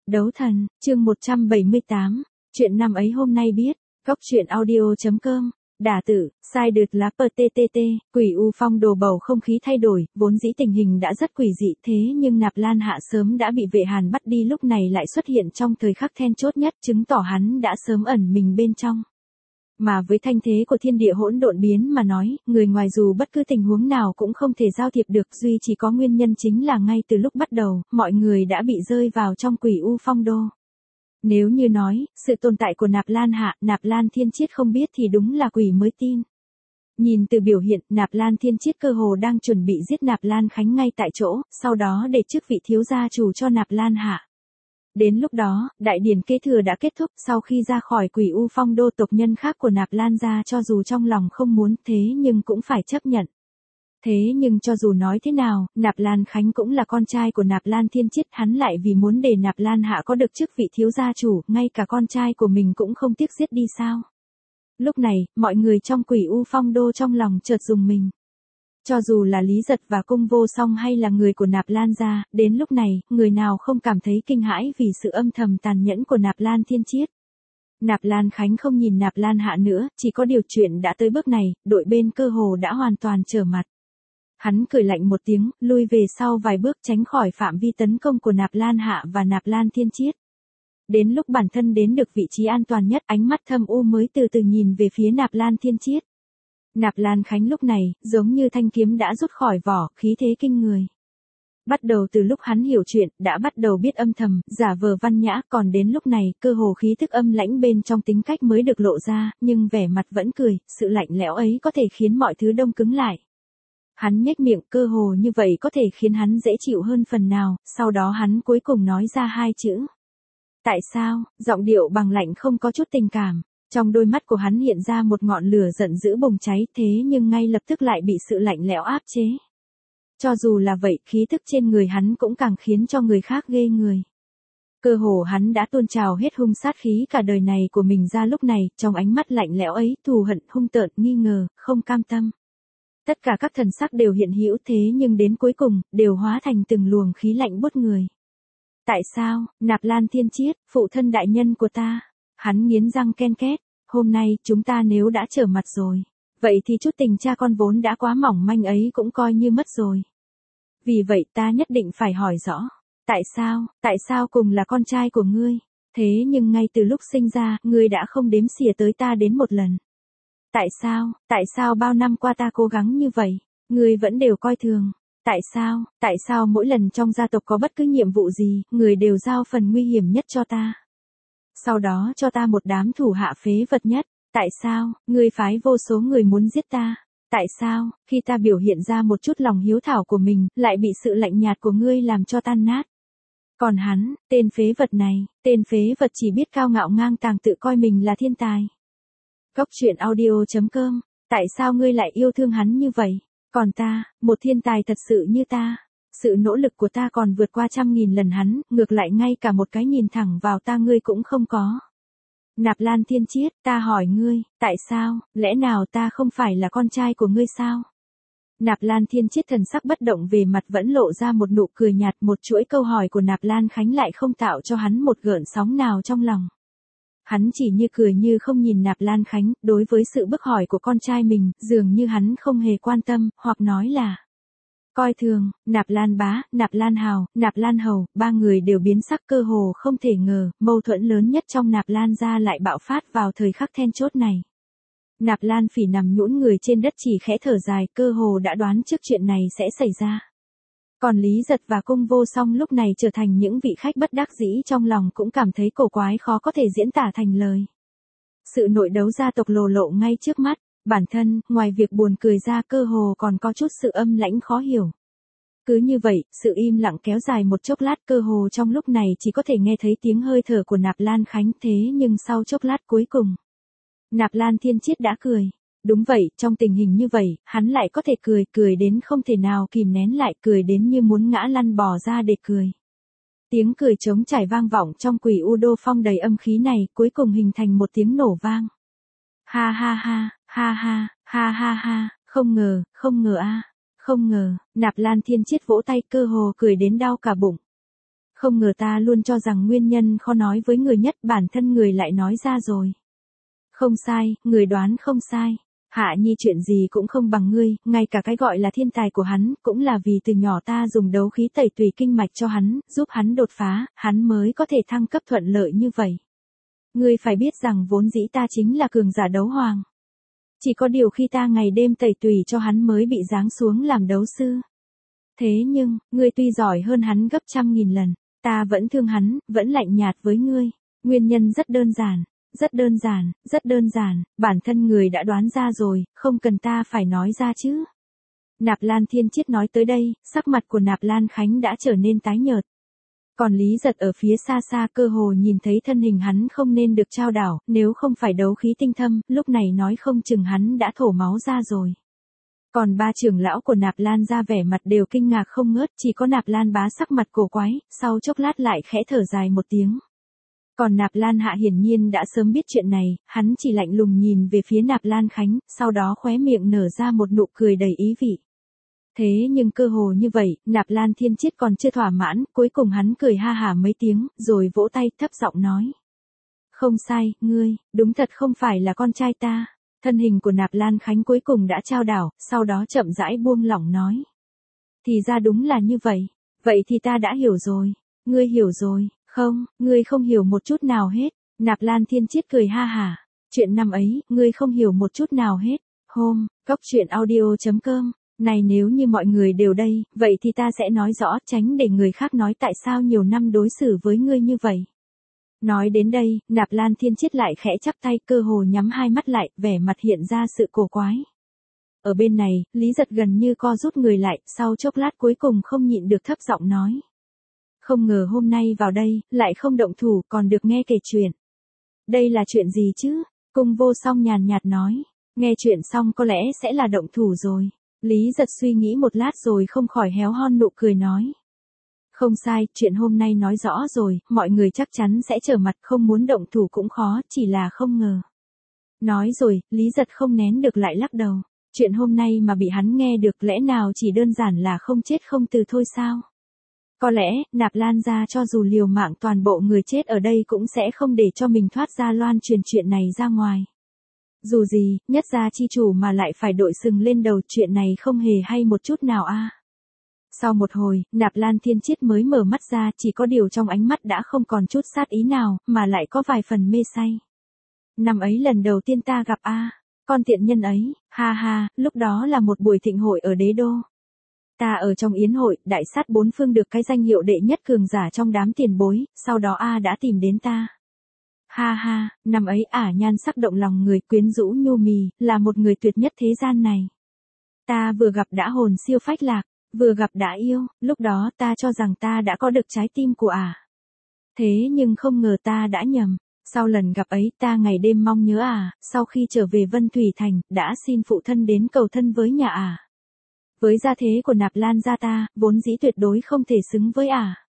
Đấu thần, chương 178, chuyện năm ấy hôm nay biết, góc truyện audio.com, đả tử, sai đượt lá PTTT, quỷ u phong đồ bầu không khí thay đổi, vốn dĩ tình hình đã rất quỷ dị thế nhưng Nạp Lan Hạ sớm đã bị vệ hàn bắt đi lúc này lại xuất hiện trong thời khắc then chốt nhất chứng tỏ hắn đã sớm ẩn mình bên trong. Mà với thanh thế của thiên địa hỗn độn biến mà nói, người ngoài dù bất cứ tình huống nào cũng không thể giao thiệp được duy chỉ có nguyên nhân chính là ngay từ lúc bắt đầu, mọi người đã bị rơi vào trong quỷ u phong đô. Nếu như nói, sự tồn tại của Nạp Lan Hạ, Nạp Lan Thiên Chiết không biết thì đúng là quỷ mới tin. Nhìn từ biểu hiện, Nạp Lan Thiên Chiết cơ hồ đang chuẩn bị giết Nạp Lan Khánh ngay tại chỗ, sau đó để chức vị thiếu gia chủ cho Nạp Lan Hạ. Đến lúc đó, đại điển kế thừa đã kết thúc sau khi ra khỏi quỷ u phong đô tộc nhân khác của Nạp Lan gia cho dù trong lòng không muốn thế nhưng cũng phải chấp nhận. Thế nhưng cho dù nói thế nào, Nạp Lan Khánh cũng là con trai của Nạp Lan Thiên Chiết, hắn lại vì muốn để Nạp Lan Hạ có được chức vị thiếu gia chủ, ngay cả con trai của mình cũng không tiếc giết đi sao. Lúc này, mọi người trong quỷ u phong đô trong lòng chợt rùng mình. Cho dù là Lý Giật và Cung Vô Song hay là người của Nạp Lan gia, đến lúc này, người nào không cảm thấy kinh hãi vì sự âm thầm tàn nhẫn của Nạp Lan Thiên Chiết. Nạp Lan Khánh không nhìn Nạp Lan Hạ nữa, chỉ có điều chuyện đã tới bước này, đội bên cơ hồ đã hoàn toàn trở mặt. Hắn cười lạnh một tiếng, lui về sau vài bước tránh khỏi phạm vi tấn công của Nạp Lan Hạ và Nạp Lan Thiên Chiết. Đến lúc bản thân đến được vị trí an toàn nhất, ánh mắt thâm u mới từ từ nhìn về phía Nạp Lan Thiên Chiết. Nạp Lan Khánh lúc này, giống như thanh kiếm đã rút khỏi vỏ, khí thế kinh người. Bắt đầu từ lúc hắn hiểu chuyện, đã bắt đầu biết âm thầm, giả vờ văn nhã, còn đến lúc này, cơ hồ khí thức âm lãnh bên trong tính cách mới được lộ ra, nhưng vẻ mặt vẫn cười, sự lạnh lẽo ấy có thể khiến mọi thứ đông cứng lại. Hắn nhếch miệng, cơ hồ như vậy có thể khiến hắn dễ chịu hơn phần nào, sau đó hắn cuối cùng nói ra hai chữ. Tại sao, giọng điệu bằng lạnh không có chút tình cảm. Trong đôi mắt của hắn hiện ra một ngọn lửa giận dữ bùng cháy thế nhưng ngay lập tức lại bị sự lạnh lẽo áp chế. Cho dù là vậy, khí tức trên người hắn cũng càng khiến cho người khác ghê người. Cơ hồ hắn đã tuôn trào hết hung sát khí cả đời này của mình ra lúc này, trong ánh mắt lạnh lẽo ấy, thù hận, hung tợn, nghi ngờ, không cam tâm. Tất cả các thần sắc đều hiện hữu thế nhưng đến cuối cùng, đều hóa thành từng luồng khí lạnh buốt người. Tại sao, Nạp Lan Thiên Chiết, phụ thân đại nhân của ta? Hắn nghiến răng ken két, hôm nay chúng ta nếu đã trở mặt rồi, vậy thì chút tình cha con vốn đã quá mỏng manh ấy cũng coi như mất rồi. Vì vậy ta nhất định phải hỏi rõ, tại sao cùng là con trai của ngươi, thế nhưng ngay từ lúc sinh ra, ngươi đã không đếm xỉa tới ta đến một lần. Tại sao bao năm qua ta cố gắng như vậy, ngươi vẫn đều coi thường. Tại sao mỗi lần trong gia tộc có bất cứ nhiệm vụ gì, người đều giao phần nguy hiểm nhất cho ta. Sau đó cho ta một đám thủ hạ phế vật nhất. Tại sao, ngươi phái vô số người muốn giết ta? Tại sao, khi ta biểu hiện ra một chút lòng hiếu thảo của mình, lại bị sự lạnh nhạt của ngươi làm cho tan nát? Còn hắn, tên phế vật này, tên phế vật chỉ biết cao ngạo ngang tàng tự coi mình là thiên tài. Góc truyện audio.com, tại sao ngươi lại yêu thương hắn như vậy? Còn ta, một thiên tài thật sự như ta, sự nỗ lực của ta còn vượt qua 100.000 lần hắn, ngược lại ngay cả một cái nhìn thẳng vào ta ngươi cũng không có. Nạp Lan Thiên Chiết, ta hỏi ngươi, tại sao, lẽ nào ta không phải là con trai của ngươi sao? Nạp Lan Thiên Chiết thần sắc bất động về mặt vẫn lộ ra một nụ cười nhạt, một chuỗi câu hỏi của Nạp Lan Khánh lại không tạo cho hắn một gợn sóng nào trong lòng. Hắn chỉ như cười như không nhìn Nạp Lan Khánh, đối với sự bức hỏi của con trai mình, dường như hắn không hề quan tâm, hoặc nói là coi thường. Nạp Lan Bá, Nạp Lan Hào, Nạp Lan Hầu, ba người đều biến sắc, cơ hồ không thể ngờ, mâu thuẫn lớn nhất trong Nạp Lan gia lại bạo phát vào thời khắc then chốt này. Nạp Lan Phỉ nằm nhũn người trên đất chỉ khẽ thở dài, cơ hồ đã đoán trước chuyện này sẽ xảy ra. Còn Lý Giật và Cung Vô Song lúc này trở thành những vị khách bất đắc dĩ, trong lòng cũng cảm thấy cổ quái khó có thể diễn tả thành lời. Sự nội đấu gia tộc lồ lộ ngay trước mắt, bản thân, ngoài việc buồn cười ra cơ hồ còn có chút sự âm lãnh khó hiểu. Cứ như vậy, sự im lặng kéo dài một chốc lát, cơ hồ trong lúc này chỉ có thể nghe thấy tiếng hơi thở của Nạp Lan Khánh, thế nhưng sau chốc lát cuối cùng, Nạp Lan Thiên Chiết đã cười. Đúng vậy, trong tình hình như vậy, hắn lại có thể cười đến không thể nào kìm nén lại, cười đến như muốn ngã lăn bò ra để cười. Tiếng cười trống trải vang vọng trong quỷ u đô phong đầy âm khí này, cuối cùng hình thành một tiếng nổ vang. Ha ha ha, ha ha, ha ha ha, không ngờ a, không ngờ, Nạp Lan Thiên Chiết vỗ tay cơ hồ cười đến đau cả bụng. Không ngờ ta luôn cho rằng nguyên nhân khó nói với người nhất, bản thân người lại nói ra rồi. Không sai, người đoán không sai. Hạ Nhi chuyện gì cũng không bằng ngươi, ngay cả cái gọi là thiên tài của hắn, cũng là vì từ nhỏ ta dùng đấu khí tẩy tùy kinh mạch cho hắn, giúp hắn đột phá, hắn mới có thể thăng cấp thuận lợi như vậy. Ngươi phải biết rằng vốn dĩ ta chính là cường giả đấu hoàng. Chỉ có điều khi ta ngày đêm tẩy tùy cho hắn mới bị giáng xuống làm đấu sư. Thế nhưng, ngươi tuy giỏi hơn hắn gấp 100.000 lần, ta vẫn thương hắn, vẫn lạnh nhạt với ngươi. Nguyên nhân rất đơn giản. Rất đơn giản, rất đơn giản, bản thân người đã đoán ra rồi, không cần ta phải nói ra chứ. Nạp Lan Thiên Chiết nói tới đây, sắc mặt của Nạp Lan Khánh đã trở nên tái nhợt. Còn Lý Giật ở phía xa xa cơ hồ nhìn thấy thân hình hắn không nên được trao đảo, nếu không phải đấu khí tinh thâm, lúc này nói không chừng hắn đã thổ máu ra rồi. Còn ba trưởng lão của Nạp Lan ra vẻ mặt đều kinh ngạc không ngớt, chỉ có Nạp Lan Bá sắc mặt cổ quái, sau chốc lát lại khẽ thở dài một tiếng. Còn Nạp Lan Hạ hiển nhiên đã sớm biết chuyện này, hắn chỉ lạnh lùng nhìn về phía Nạp Lan Khánh, sau đó khóe miệng nở ra một nụ cười đầy ý vị. Thế nhưng cơ hồ như vậy, Nạp Lan Thiên Chiết còn chưa thỏa mãn, cuối cùng hắn cười ha hả mấy tiếng, rồi vỗ tay thấp giọng nói. Không sai, ngươi, đúng thật không phải là con trai ta. Thân hình của Nạp Lan Khánh cuối cùng đã trao đảo, sau đó chậm rãi buông lỏng nói. Thì ra đúng là như vậy, vậy thì ta đã hiểu rồi, ngươi hiểu rồi. Không, ngươi không hiểu một chút nào hết. Nạp Lan Thiên Chiết cười ha hả. Chuyện năm ấy, ngươi không hiểu một chút nào hết. Hôm, cóc truyện audio.com. Này nếu như mọi người đều đây, vậy thì ta sẽ nói rõ, tránh để người khác nói tại sao nhiều năm đối xử với ngươi như vậy. Nói đến đây, Nạp Lan Thiên Chiết lại khẽ chắp tay, cơ hồ nhắm hai mắt lại, vẻ mặt hiện ra sự cổ quái. Ở bên này, Lý Giật gần như co rút người lại, sau chốc lát cuối cùng không nhịn được thấp giọng nói. Không ngờ hôm nay vào đây, lại không động thủ, còn được nghe kể chuyện. Đây là chuyện gì chứ? Cung Vô Song nhàn nhạt nói. Nghe chuyện xong có lẽ sẽ là động thủ rồi. Lý Giật suy nghĩ một lát rồi không khỏi héo hon nụ cười nói. Không sai, chuyện hôm nay nói rõ rồi, mọi người chắc chắn sẽ trở mặt, không muốn động thủ cũng khó, chỉ là không ngờ. Nói rồi, Lý Giật không nén được lại lắc đầu. Chuyện hôm nay mà bị hắn nghe được lẽ nào chỉ đơn giản là không chết không từ thôi sao? Có lẽ, Nạp Lan gia cho dù liều mạng toàn bộ người chết ở đây cũng sẽ không để cho mình thoát ra loan truyền chuyện này ra ngoài. Dù gì, nhất gia chi chủ mà lại phải đội sừng lên đầu, chuyện này không hề hay một chút nào a. Sau một hồi, Nạp Lan Thiên Chiết mới mở mắt ra, chỉ có điều trong ánh mắt đã không còn chút sát ý nào, mà lại có vài phần mê say. Năm ấy lần đầu tiên ta gặp con tiện nhân ấy, ha ha, lúc đó là một buổi thịnh hội ở Đế Đô. Ta ở trong yến hội, đại sát bốn phương được cái danh hiệu đệ nhất cường giả trong đám tiền bối, sau đó đã tìm đến ta. Ha ha, năm ấy nhan sắc động lòng người, quyến rũ nhu mì, là một người tuyệt nhất thế gian này. Ta vừa gặp đã hồn siêu phách lạc, vừa gặp đã yêu, lúc đó ta cho rằng ta đã có được trái tim của Thế nhưng không ngờ ta đã nhầm. Sau lần gặp ấy ta ngày đêm mong nhớ sau khi trở về Vân Thủy Thành, đã xin phụ thân đến cầu thân với nhà Với gia thế của Nạp Lan gia ta, vốn dĩ tuyệt đối không thể xứng với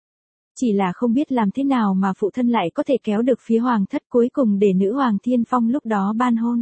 Chỉ là không biết làm thế nào mà phụ thân lại có thể kéo được phía hoàng thất, cuối cùng để nữ hoàng Thiên Phong lúc đó ban hôn.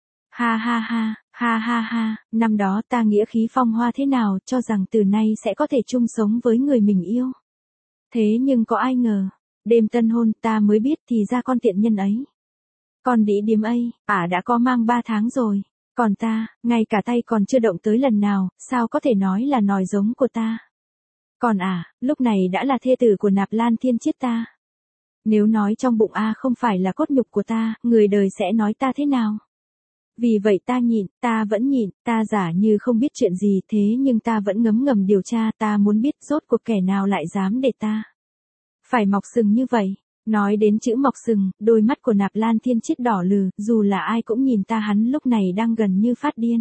Ha ha ha, ha ha ha, năm đó ta nghĩa khí phong hoa thế nào, cho rằng từ nay sẽ có thể chung sống với người mình yêu. Thế nhưng có ai ngờ, đêm tân hôn ta mới biết thì ra con tiện nhân ấy. Con đĩ điếm ấy, đã có mang 3 tháng rồi. Còn ta, ngay cả tay còn chưa động tới lần nào, sao có thể nói là nòi giống của ta. Còn lúc này đã là thê tử của Nạp Lan Thiên Chiết ta. Nếu nói trong bụng không phải là cốt nhục của ta, người đời sẽ nói ta thế nào? Vì vậy ta nhịn, ta vẫn nhịn, ta giả như không biết chuyện gì, thế nhưng ta vẫn ngấm ngầm điều tra, ta muốn biết rốt cuộc kẻ nào lại dám để ta phải mọc sừng như vậy. Nói đến chữ mọc sừng, đôi mắt của Nạp Lan Thiên Chiết đỏ lừ, dù là ai cũng nhìn ta, hắn lúc này đang gần như phát điên.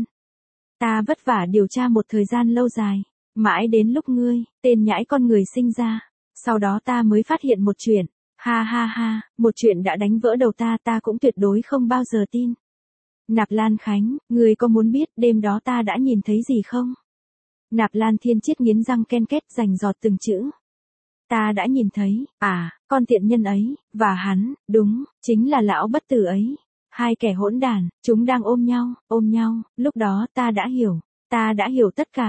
Ta vất vả điều tra một thời gian lâu dài, mãi đến lúc ngươi, tên nhãi con người sinh ra. Sau đó ta mới phát hiện một chuyện, ha ha ha, một chuyện đã đánh vỡ đầu ta cũng tuyệt đối không bao giờ tin. Nạp Lan Khánh, ngươi có muốn biết đêm đó ta đã nhìn thấy gì không? Nạp Lan Thiên Chiết nghiến răng ken két rành giọt từng chữ. Ta đã nhìn thấy, con tiện nhân ấy, và hắn, đúng, chính là lão bất tử ấy. Hai kẻ hỗn đản, chúng đang ôm nhau, lúc đó ta đã hiểu tất cả.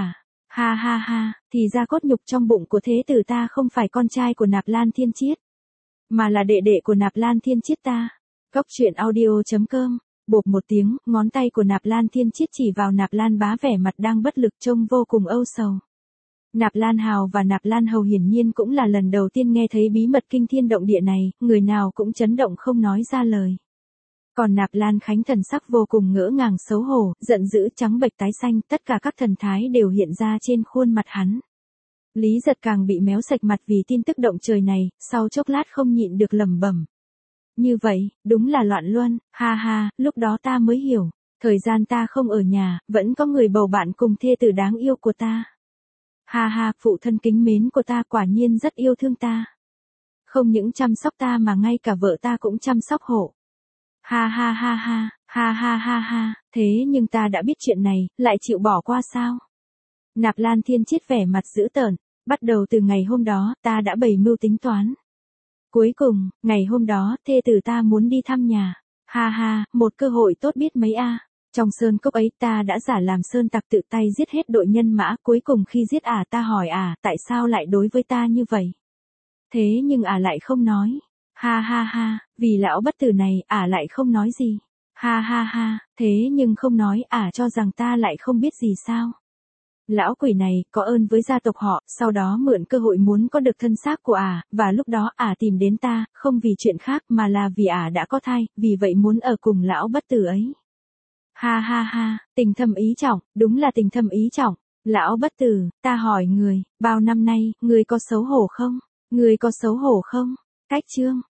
Ha ha ha, thì ra cốt nhục trong bụng của thế tử ta không phải con trai của Nạp Lan Thiên Chiết, mà là đệ đệ của Nạp Lan Thiên Chiết ta. Cóc truyện audio.com. Bộp một tiếng, ngón tay của Nạp Lan Thiên Chiết chỉ vào Nạp Lan Bá vẻ mặt đang bất lực trông vô cùng âu sầu. Nạp Lan Hào và Nạp Lan Hầu hiển nhiên cũng là lần đầu tiên nghe thấy bí mật kinh thiên động địa này, người nào cũng chấn động không nói ra lời. Còn Nạp Lan Khánh thần sắc vô cùng ngỡ ngàng xấu hổ, giận dữ trắng bệch tái xanh, tất cả các thần thái đều hiện ra trên khuôn mặt hắn. Lý Giật càng bị méo sạch mặt vì tin tức động trời này, sau chốc lát không nhịn được lẩm bẩm. Như vậy, đúng là loạn luân, ha ha, lúc đó ta mới hiểu. Thời gian ta không ở nhà, vẫn có người bầu bạn cùng thê tử đáng yêu của ta. Ha ha, phụ thân kính mến của ta quả nhiên rất yêu thương ta. Không những chăm sóc ta mà ngay cả vợ ta cũng chăm sóc hộ. Ha ha ha ha, ha ha ha ha, thế nhưng ta đã biết chuyện này, lại chịu bỏ qua sao? Nạp Lan Thiên Chiết vẻ mặt dữ tợn, bắt đầu từ ngày hôm đó, ta đã bày mưu tính toán. Cuối cùng, ngày hôm đó, thê tử ta muốn đi thăm nhà. Ha ha, một cơ hội tốt biết mấy a. Trong sơn cốc ấy ta đã giả làm sơn tặc tự tay giết hết đội nhân mã, cuối cùng khi giết ta hỏi tại sao lại đối với ta như vậy? Thế nhưng lại không nói. Ha ha ha, vì lão bất tử này lại không nói gì. Ha ha ha, thế nhưng không nói cho rằng ta lại không biết gì sao? Lão quỷ này có ơn với gia tộc họ, sau đó mượn cơ hội muốn có được thân xác của và lúc đó tìm đến ta, không vì chuyện khác mà là vì đã có thai, vì vậy muốn ở cùng lão bất tử ấy. Ha ha ha, tình thâm ý trọng, đúng là tình thâm ý trọng. Lão bất tử, ta hỏi người, bao năm nay, người có xấu hổ không? Người có xấu hổ không? Cách chương.